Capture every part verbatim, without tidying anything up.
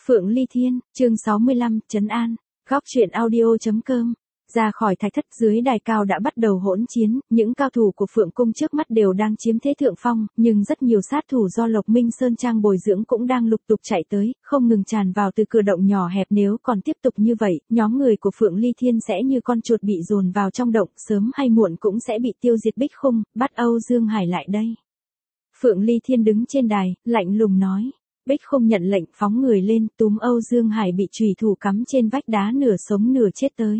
Phượng Ly Thiên, chương sáu mươi lăm, Trấn An, góc truyện audio.com. Ra khỏi thạch thất, dưới đài cao đã bắt đầu hỗn chiến, những cao thủ của Phượng Cung trước mắt đều đang chiếm thế thượng phong, nhưng rất nhiều sát thủ do Lộc Minh Sơn Trang bồi dưỡng cũng đang lục tục chạy tới, không ngừng tràn vào từ cửa động nhỏ hẹp. Nếu còn tiếp tục như vậy, nhóm người của Phượng Ly Thiên sẽ như con chuột bị dồn vào trong động, sớm hay muộn cũng sẽ bị tiêu diệt. Bích Khung, bắt Âu Dương Hải lại đây. Phượng Ly Thiên đứng trên đài, lạnh lùng nói. Bích Khung nhận lệnh, phóng người lên, túm Âu Dương Hải bị chùy thủ cắm trên vách đá nửa sống nửa chết tới.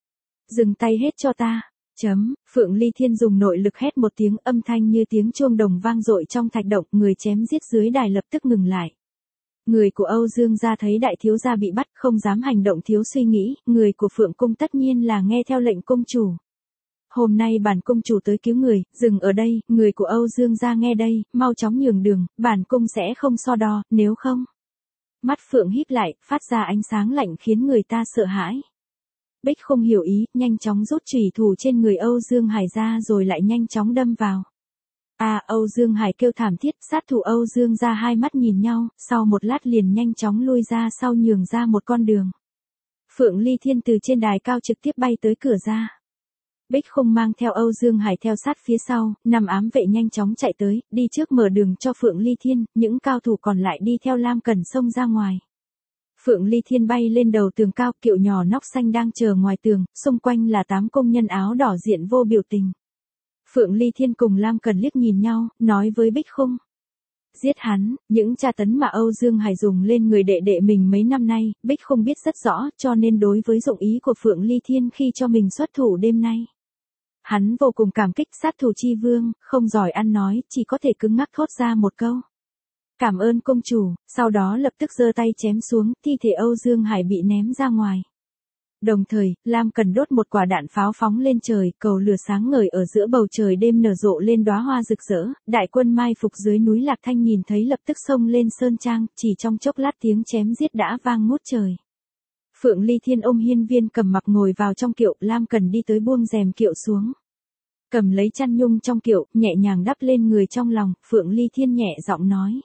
Dừng tay hết cho ta. Chấm, Phượng Ly Thiên dùng nội lực hét một tiếng, âm thanh như tiếng chuông đồng vang dội trong thạch động, người chém giết dưới đài lập tức ngừng lại. Người của Âu Dương gia thấy đại thiếu gia bị bắt, không dám hành động thiếu suy nghĩ, người của Phượng Cung tất nhiên là nghe theo lệnh cung chủ. Hôm nay bản cung chủ tới cứu người, dừng ở đây, người của Âu Dương gia nghe đây, mau chóng nhường đường, bản cung sẽ không so đo, nếu không. Mắt Phượng híp lại, phát ra ánh sáng lạnh khiến người ta sợ hãi. Bích Khung hiểu ý, nhanh chóng rút chùy thủ trên người Âu Dương Hải ra rồi lại nhanh chóng đâm vào. À, Âu Dương Hải kêu thảm thiết, sát thủ Âu Dương gia hai mắt nhìn nhau, sau một lát liền nhanh chóng lui ra sau nhường ra một con đường. Phượng Ly Thiên từ trên đài cao trực tiếp bay tới cửa ra. Bích Khung mang theo Âu Dương Hải theo sát phía sau, năm ám vệ nhanh chóng chạy tới, đi trước mở đường cho Phượng Ly Thiên, những cao thủ còn lại đi theo Lam Cẩn xông ra ngoài. Phượng Ly Thiên bay lên đầu tường cao, kiệu nhỏ nóc xanh đang chờ ngoài tường, xung quanh là tám công nhân áo đỏ diện vô biểu tình. Phượng Ly Thiên cùng Lam Cẩn liếc nhìn nhau, nói với Bích Khung. Giết hắn, những tra tấn mà Âu Dương Hải dùng lên người đệ đệ mình mấy năm nay, Bích Khung biết rất rõ, cho nên đối với dụng ý của Phượng Ly Thiên khi cho mình xuất thủ đêm nay. Hắn vô cùng cảm kích, sát thủ chi vương, không giỏi ăn nói, chỉ có thể cứng ngắc thốt ra một câu. Cảm ơn công chủ, sau đó lập tức giơ tay chém xuống, thi thể Âu Dương Hải bị ném ra ngoài. Đồng thời, Lam Cẩn đốt một quả đạn pháo phóng lên trời, cầu lửa sáng ngời ở giữa bầu trời đêm nở rộ lên đóa hoa rực rỡ, đại quân mai phục dưới núi Lạc Thanh nhìn thấy lập tức xông lên sơn trang, chỉ trong chốc lát tiếng chém giết đã vang ngút trời. Phượng Ly Thiên ôm Hiên Viên Cầm Mặc ngồi vào trong kiệu, Lam Cẩn đi tới buông rèm kiệu xuống. Cầm lấy chăn nhung trong kiệu, nhẹ nhàng đắp lên người trong lòng, Phượng Ly Thiên nhẹ giọng nói.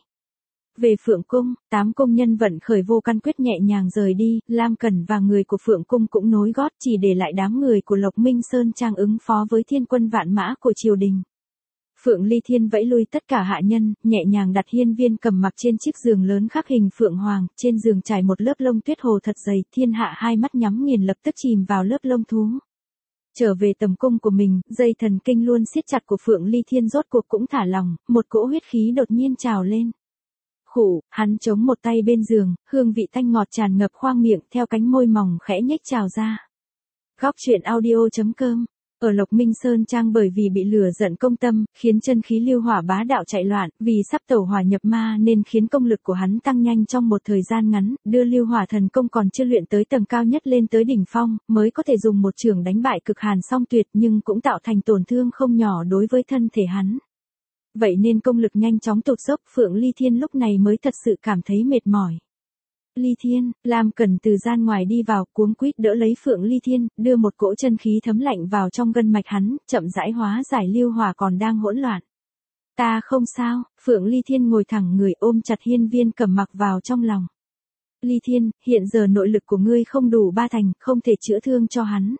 Về Phượng Cung, tám công nhân vận khởi vô căn quyết nhẹ nhàng rời đi, Lam Cẩn và người của Phượng Cung cũng nối gót, chỉ để lại đám người của Lộc Minh Sơn Trang ứng phó với thiên quân vạn mã của triều đình. Phượng Ly Thiên vẫy lui tất cả hạ nhân, nhẹ nhàng đặt Hiên Viên Cầm Mặc trên chiếc giường lớn khắc hình Phượng Hoàng, trên giường trải một lớp lông tuyết hồ thật dày, thiên hạ hai mắt nhắm nghiền lập tức chìm vào lớp lông thú. Trở về tầm cung của mình, dây thần kinh luôn siết chặt của Phượng Ly Thiên rốt cuộc cũng thả lỏng, một cỗ huyết khí đột nhiên trào lên. Khủ, hắn chống một tay bên giường, hương vị tanh ngọt tràn ngập khoang miệng, theo cánh môi mỏng khẽ nhếch trào ra. Góc truyện audio.com. Ở Lộc Minh Sơn Trang bởi vì bị lửa giận công tâm, khiến chân khí lưu hỏa bá đạo chạy loạn, vì sắp tẩu hỏa nhập ma nên khiến công lực của hắn tăng nhanh trong một thời gian ngắn, đưa lưu hỏa thần công còn chưa luyện tới tầng cao nhất lên tới đỉnh phong, mới có thể dùng một chưởng đánh bại Cực Hàn Song Tuyệt, nhưng cũng tạo thành tổn thương không nhỏ đối với thân thể hắn. Vậy nên công lực nhanh chóng tụt dốc, Phượng Ly Thiên lúc này mới thật sự cảm thấy mệt mỏi. Ly Thiên, Lam Cẩn từ gian ngoài đi vào, cuống quýt đỡ lấy Phượng Ly Thiên, đưa một cỗ chân khí thấm lạnh vào trong gân mạch hắn, chậm rãi hóa giải lưu hỏa còn đang hỗn loạn. Ta không sao, Phượng Ly Thiên ngồi thẳng người ôm chặt Hiên Viên Cầm Mặc vào trong lòng. Ly Thiên, hiện giờ nội lực của ngươi không đủ ba thành, không thể chữa thương cho hắn.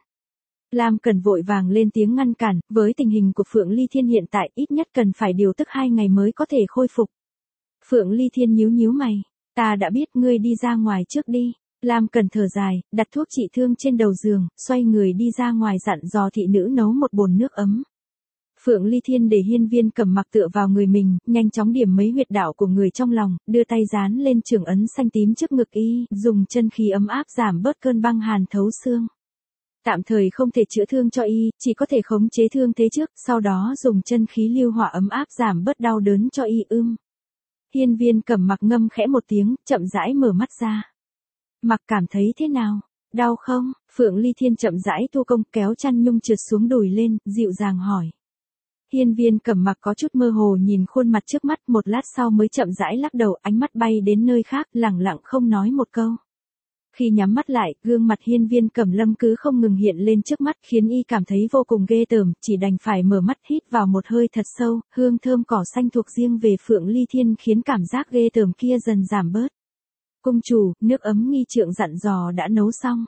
Lam Cẩn vội vàng lên tiếng ngăn cản, với tình hình của Phượng Ly Thiên hiện tại ít nhất cần phải điều tức hai ngày mới có thể khôi phục. Phượng Ly Thiên nhíu nhíu mày, ta đã biết, ngươi đi ra ngoài trước đi. Lam Cẩn thở dài, đặt thuốc trị thương trên đầu giường, xoay người đi ra ngoài dặn dò thị nữ nấu một bồn nước ấm. Phượng Ly Thiên để Hiên Viên Cầm Mặc tựa vào người mình, nhanh chóng điểm mấy huyệt đạo của người trong lòng, đưa tay dán lên trường ấn xanh tím trước ngực y, dùng chân khí ấm áp giảm bớt cơn băng hàn thấu xương. Tạm thời không thể chữa thương cho y, chỉ có thể khống chế thương thế trước, sau đó dùng chân khí lưu hỏa ấm áp giảm bớt đau đớn cho y ưm. Hiên Viên Cầm Mặc ngâm khẽ một tiếng, chậm rãi mở mắt ra. Mặc cảm thấy thế nào? Đau không? Phượng Ly Thiên chậm rãi thu công, kéo chăn nhung trượt xuống đùi lên, dịu dàng hỏi. Hiên Viên Cầm Mặc có chút mơ hồ nhìn khuôn mặt trước mắt, một lát sau mới chậm rãi lắc đầu, ánh mắt bay đến nơi khác, lẳng lặng không nói một câu. Khi nhắm mắt lại, gương mặt Hiên Viên Cẩm Lâm cứ không ngừng hiện lên trước mắt, khiến y cảm thấy vô cùng ghê tởm, chỉ đành phải mở mắt hít vào một hơi thật sâu, hương thơm cỏ xanh thuộc riêng về Phượng Ly Thiên khiến cảm giác ghê tởm kia dần giảm bớt. Cung chủ, nước ấm nghi trượng dặn dò đã nấu xong.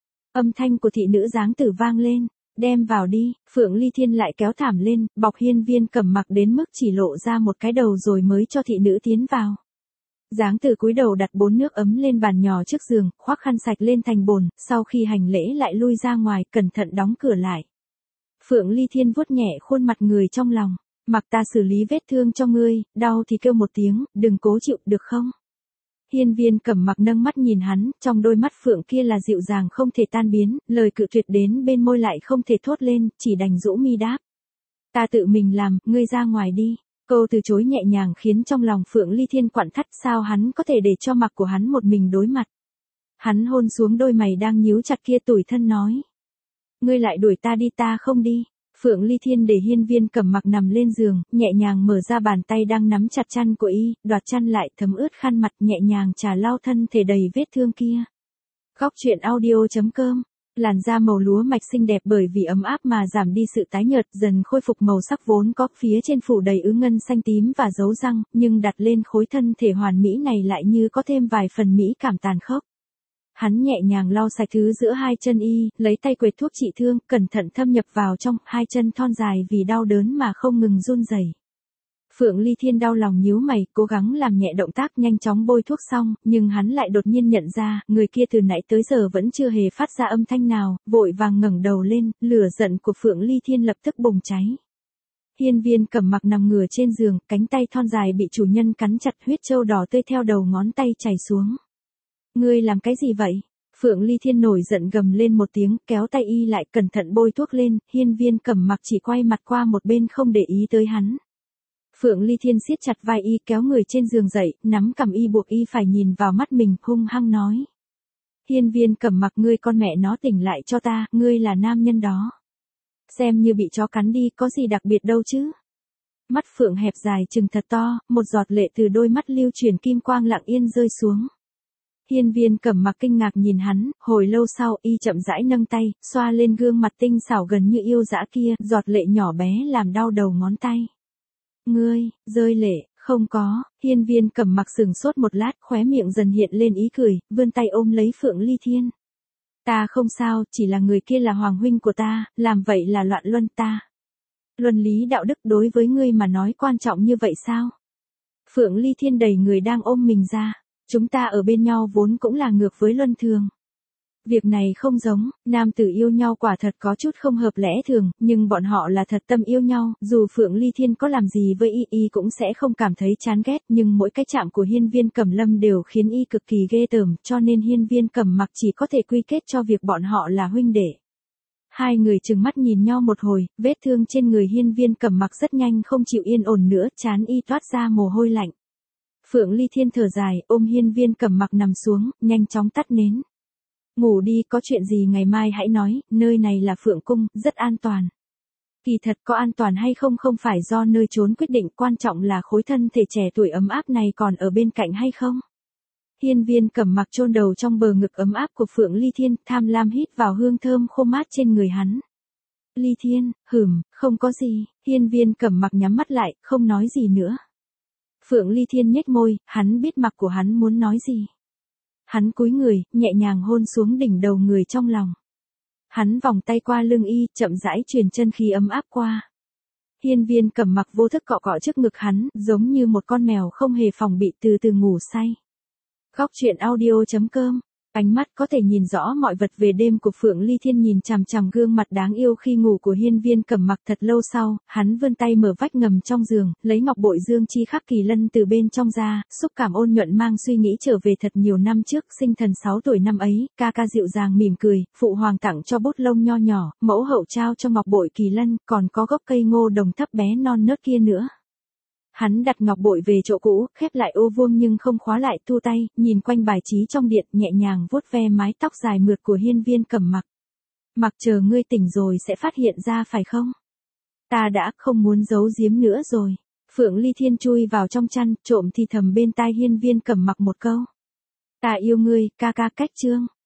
Âm thanh của thị nữ dáng tử vang lên, đem vào đi. Phượng Ly Thiên lại kéo thảm lên, bọc Hiên Viên Cẩm Mặc đến mức chỉ lộ ra một cái đầu rồi mới cho thị nữ tiến vào. Dáng tử cúi đầu đặt bốn nước ấm lên bàn nhỏ trước giường, khoác khăn sạch lên thành bồn, sau khi hành lễ lại lui ra ngoài, cẩn thận đóng cửa lại. Phượng Ly Thiên vuốt nhẹ khuôn mặt người trong lòng, mặc ta xử lý vết thương cho ngươi, đau thì kêu một tiếng, đừng cố chịu, được không? Hiên Viên Cẩm Mặc nâng mắt nhìn hắn, trong đôi mắt phượng kia là dịu dàng không thể tan biến, lời cự tuyệt đến bên môi lại không thể thốt lên, chỉ đành rũ mi đáp. Ta tự mình làm, ngươi ra ngoài đi. Câu từ chối nhẹ nhàng khiến trong lòng Phượng Ly Thiên quặn thắt, sao hắn có thể để cho mặc của hắn một mình đối mặt. Hắn hôn xuống đôi mày đang nhíu chặt kia, tủi thân nói. Ngươi lại đuổi ta đi, ta không đi. Phượng Ly Thiên để Hiên Viên Cẩm Mặc nằm lên giường, nhẹ nhàng mở ra bàn tay đang nắm chặt chăn của y, đoạt chăn lại, thấm ướt khăn mặt, nhẹ nhàng trà lau thân thể đầy vết thương kia. Góc truyện audio chấm com. Làn da màu lúa mạch xinh đẹp bởi vì ấm áp mà giảm đi sự tái nhợt, dần khôi phục màu sắc vốn có, phía trên phủ đầy ứ ngân xanh tím và dấu răng, nhưng đặt lên khối thân thể hoàn mỹ này lại như có thêm vài phần mỹ cảm tàn khốc. Hắn nhẹ nhàng lau sạch thứ giữa hai chân y, lấy tay quệt thuốc trị thương, cẩn thận thâm nhập vào trong, hai chân thon dài vì đau đớn mà không ngừng run rẩy. Phượng Ly Thiên đau lòng nhíu mày, cố gắng làm nhẹ động tác nhanh chóng bôi thuốc xong, nhưng hắn lại đột nhiên nhận ra, người kia từ nãy tới giờ vẫn chưa hề phát ra âm thanh nào, vội vàng ngẩng đầu lên, lửa giận của Phượng Ly Thiên lập tức bùng cháy. Hiên Viên Cẩm Mặc nằm ngửa trên giường, cánh tay thon dài bị chủ nhân cắn chặt, huyết châu đỏ tươi theo đầu ngón tay chảy xuống. Ngươi làm cái gì vậy? Phượng Ly Thiên nổi giận gầm lên một tiếng, kéo tay y lại, cẩn thận bôi thuốc lên, Hiên Viên Cẩm Mặc chỉ quay mặt qua một bên không để ý tới hắn. Phượng Ly Thiên siết chặt vai y, kéo người trên giường dậy, nắm cằm y buộc y phải nhìn vào mắt mình, hung hăng nói. Hiên Viên Cẩm Mặc, ngươi con mẹ nó tỉnh lại cho ta, ngươi là nam nhân đó. Xem như bị chó cắn đi, có gì đặc biệt đâu chứ. Mắt Phượng hẹp dài trừng thật to, một giọt lệ từ đôi mắt lưu chuyển kim quang lặng yên rơi xuống. Hiên Viên Cẩm Mặc kinh ngạc nhìn hắn, hồi lâu sau y chậm rãi nâng tay, xoa lên gương mặt tinh xảo gần như yêu dã kia, giọt lệ nhỏ bé làm đau đầu ngón tay. Ngươi, rơi lệ, không có. Hiên Viên Cẩm Mặc sừng sốt một lát, khóe miệng dần hiện lên ý cười, vươn tay ôm lấy Phượng Ly Thiên. Ta không sao, chỉ là người kia là hoàng huynh của ta, làm vậy là loạn luân ta. Luân lý đạo đức đối với ngươi mà nói quan trọng như vậy sao? Phượng Ly Thiên đẩy người đang ôm mình ra. Chúng ta ở bên nhau vốn cũng là ngược với luân thường. Việc này không giống, nam tử yêu nhau quả thật có chút không hợp lẽ thường, nhưng bọn họ là thật tâm yêu nhau, dù Phượng Ly Thiên có làm gì với y y cũng sẽ không cảm thấy chán ghét, nhưng mỗi cái chạm của Hiên Viên Cẩm Lâm đều khiến y cực kỳ ghê tởm, cho nên Hiên Viên Cẩm Mặc chỉ có thể quy kết cho việc bọn họ là huynh đệ. Hai người trừng mắt nhìn nhau một hồi, vết thương trên người Hiên Viên Cẩm Mặc rất nhanh không chịu yên ổn nữa, trán y toát ra mồ hôi lạnh. Phượng Ly Thiên thở dài, ôm Hiên Viên Cẩm Mặc nằm xuống, nhanh chóng tắt nến. Ngủ đi, có chuyện gì ngày mai hãy nói, nơi này là Phượng Cung, rất an toàn. Kỳ thật có an toàn hay không không phải do nơi trốn quyết định, quan trọng là khối thân thể trẻ tuổi ấm áp này còn ở bên cạnh hay không. Hiên Viên Cẩm Mặc chôn đầu trong bờ ngực ấm áp của Phượng Ly Thiên, tham lam hít vào hương thơm khô mát trên người hắn. Ly Thiên, hửm, không có gì. Hiên Viên Cẩm Mặc nhắm mắt lại, không nói gì nữa. Phượng Ly Thiên nhếch môi, hắn biết mặc của hắn muốn nói gì. Hắn cúi người, nhẹ nhàng hôn xuống đỉnh đầu người trong lòng. Hắn vòng tay qua lưng y, chậm rãi truyền chân khí ấm áp qua. Hiên Viên Cẩm Mặc vô thức cọ cọ trước ngực hắn, giống như một con mèo không hề phòng bị, từ từ ngủ say. Góc truyện audio chấm com. Ánh mắt có thể nhìn rõ mọi vật về đêm của Phượng Ly Thiên nhìn chằm chằm gương mặt đáng yêu khi ngủ của Hiên Viên Cẩm Mặc thật lâu sau, hắn vươn tay mở vách ngầm trong giường, lấy ngọc bội dương chi khắc kỳ lân từ bên trong ra, xúc cảm ôn nhuận mang suy nghĩ trở về thật nhiều năm trước, sinh thần sáu tuổi năm ấy, ca ca dịu dàng mỉm cười, phụ hoàng tặng cho bút lông nho nhỏ, mẫu hậu trao cho ngọc bội kỳ lân, còn có gốc cây ngô đồng thấp bé non nớt kia nữa. Hắn đặt ngọc bội về chỗ cũ, khép lại ô vuông nhưng không khóa lại, thu tay, nhìn quanh bài trí trong điện, nhẹ nhàng vuốt ve mái tóc dài mượt của Hiên Viên Cẩm Mặc. Mặc chờ ngươi tỉnh rồi sẽ phát hiện ra phải không? Ta đã không muốn giấu giếm nữa rồi. Phượng Ly Thiên chui vào trong chăn, trộm thì thầm bên tai Hiên Viên Cẩm Mặc một câu. Ta yêu ngươi, ca ca cách chương.